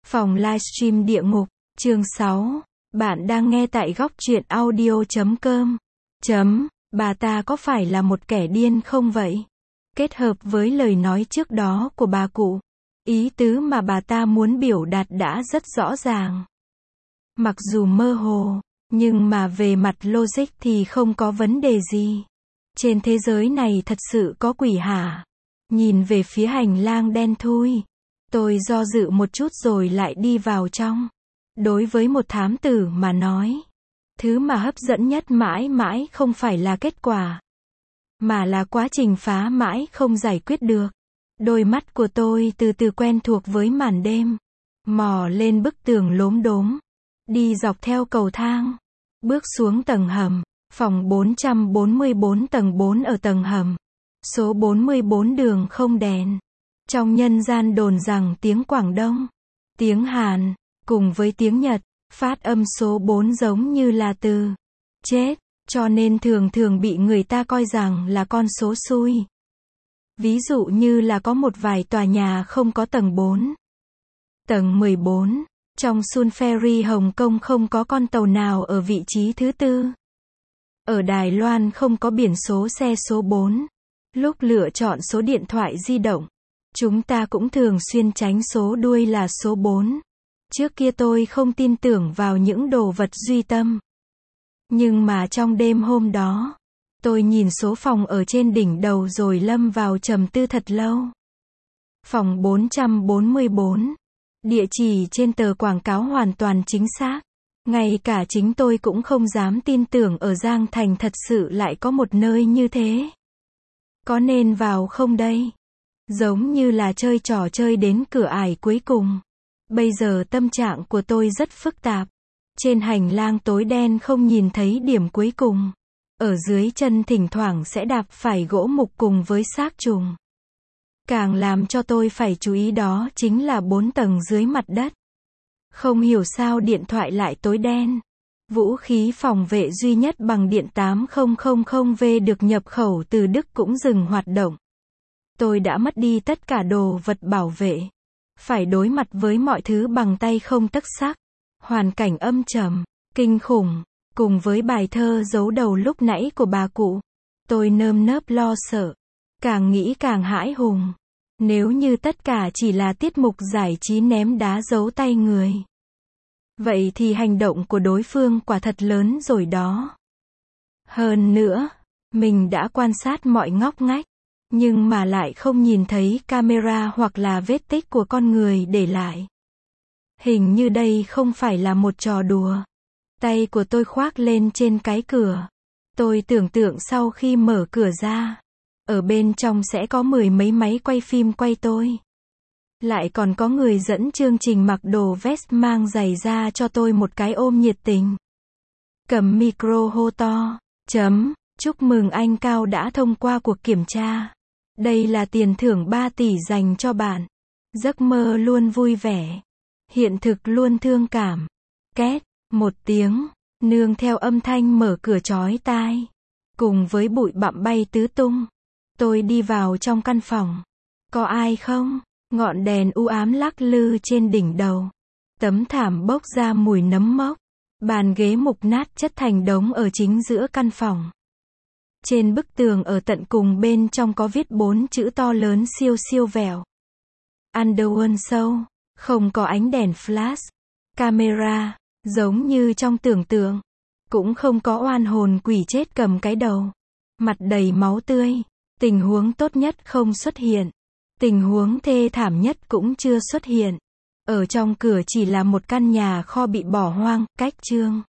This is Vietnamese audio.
Phòng livestream địa ngục, chương 6. Bạn đang nghe tại góc truyện audio.com. Bà ta có phải là một kẻ điên không vậy? Kết hợp với lời nói trước đó của bà cụ, ý tứ mà bà ta muốn biểu đạt đã rất rõ ràng. Mặc dù mơ hồ, nhưng mà về mặt logic thì không có vấn đề gì. Trên thế giới này thật sự có quỷ hả? Nhìn về phía hành lang đen thui, tôi do dự một chút rồi lại đi vào trong. Đối với một thám tử mà nói, thứ mà hấp dẫn nhất mãi mãi không phải là kết quả, mà là quá trình phá mãi không giải quyết được. Đôi mắt của tôi từ từ quen thuộc với màn đêm, mò lên bức tường lốm đốm, đi dọc theo cầu thang, bước xuống tầng hầm, phòng 444 tầng 4 ở tầng hầm, số 44 đường không đèn. Trong nhân gian đồn rằng tiếng Quảng Đông, tiếng Hàn, cùng với tiếng Nhật, phát âm số 4 giống như là từ chết, cho nên thường thường bị người ta coi rằng là con số xui. Ví dụ như là có một vài tòa nhà không có tầng 4. Tầng 14, trong Sun Ferry Hồng Kông không có con tàu nào ở vị trí thứ 4. Ở Đài Loan không có biển số xe số 4. Lúc lựa chọn số điện thoại di động, chúng ta cũng thường xuyên tránh số đuôi là số 4. Trước kia tôi không tin tưởng vào những đồ vật duy tâm. Nhưng mà trong đêm hôm đó, tôi nhìn số phòng ở trên đỉnh đầu rồi lâm vào trầm tư thật lâu. Phòng 444. Địa chỉ trên tờ quảng cáo hoàn toàn chính xác. Ngay cả chính tôi cũng không dám tin tưởng ở Giang Thành thật sự lại có một nơi như thế. Có nên vào không đây? Giống như là chơi trò chơi đến cửa ải cuối cùng. Bây giờ tâm trạng của tôi rất phức tạp. Trên hành lang tối đen không nhìn thấy điểm cuối cùng. Ở dưới chân thỉnh thoảng sẽ đạp phải gỗ mục cùng với xác trùng. Càng làm cho tôi phải chú ý đó chính là 4 tầng dưới mặt đất. Không hiểu sao điện thoại lại tối đen. Vũ khí phòng vệ duy nhất bằng điện 8000V được nhập khẩu từ Đức cũng dừng hoạt động. Tôi đã mất đi tất cả đồ vật bảo vệ. Phải đối mặt với mọi thứ bằng tay không tấc sắc. Hoàn cảnh âm trầm, kinh khủng, cùng với bài thơ giấu đầu lúc nãy của bà cụ. Tôi nơm nớp lo sợ. Càng nghĩ càng hãi hùng. Nếu như tất cả chỉ là tiết mục giải trí ném đá giấu tay người, vậy thì hành động của đối phương quả thật lớn rồi đó. Hơn nữa, mình đã quan sát mọi ngóc ngách, nhưng mà lại không nhìn thấy camera hoặc là vết tích của con người để lại. Hình như đây không phải là một trò đùa. Tay của tôi khoác lên trên cái cửa. Tôi tưởng tượng sau khi mở cửa ra, ở bên trong sẽ có 10 mấy máy quay phim quay tôi. Lại còn có người dẫn chương trình mặc đồ vest mang giày ra cho tôi một cái ôm nhiệt tình. Cầm micro hô to, chúc mừng anh Cao đã thông qua cuộc kiểm tra. Đây là tiền thưởng 3 tỷ dành cho bạn. Giấc mơ luôn vui vẻ. Hiện thực luôn thương cảm. Két, một tiếng, nương theo âm thanh mở cửa chói tai. Cùng với bụi bặm bay tứ tung. Tôi đi vào trong căn phòng. Có ai không? Ngọn đèn u ám lắc lư trên đỉnh đầu. Tấm thảm bốc ra mùi nấm mốc. Bàn ghế mục nát chất thành đống ở chính giữa căn phòng. Trên bức tường ở tận cùng bên trong có viết 4 chữ to lớn siêu siêu vẹo. Underworld Show. Không có ánh đèn flash, camera, giống như trong tưởng tượng. Cũng không có oan hồn quỷ chết cầm cái đầu. Mặt đầy máu tươi. Tình huống tốt nhất không xuất hiện. Tình huống thê thảm nhất cũng chưa xuất hiện. Ở trong cửa chỉ là một căn nhà kho bị bỏ hoang, cách chương.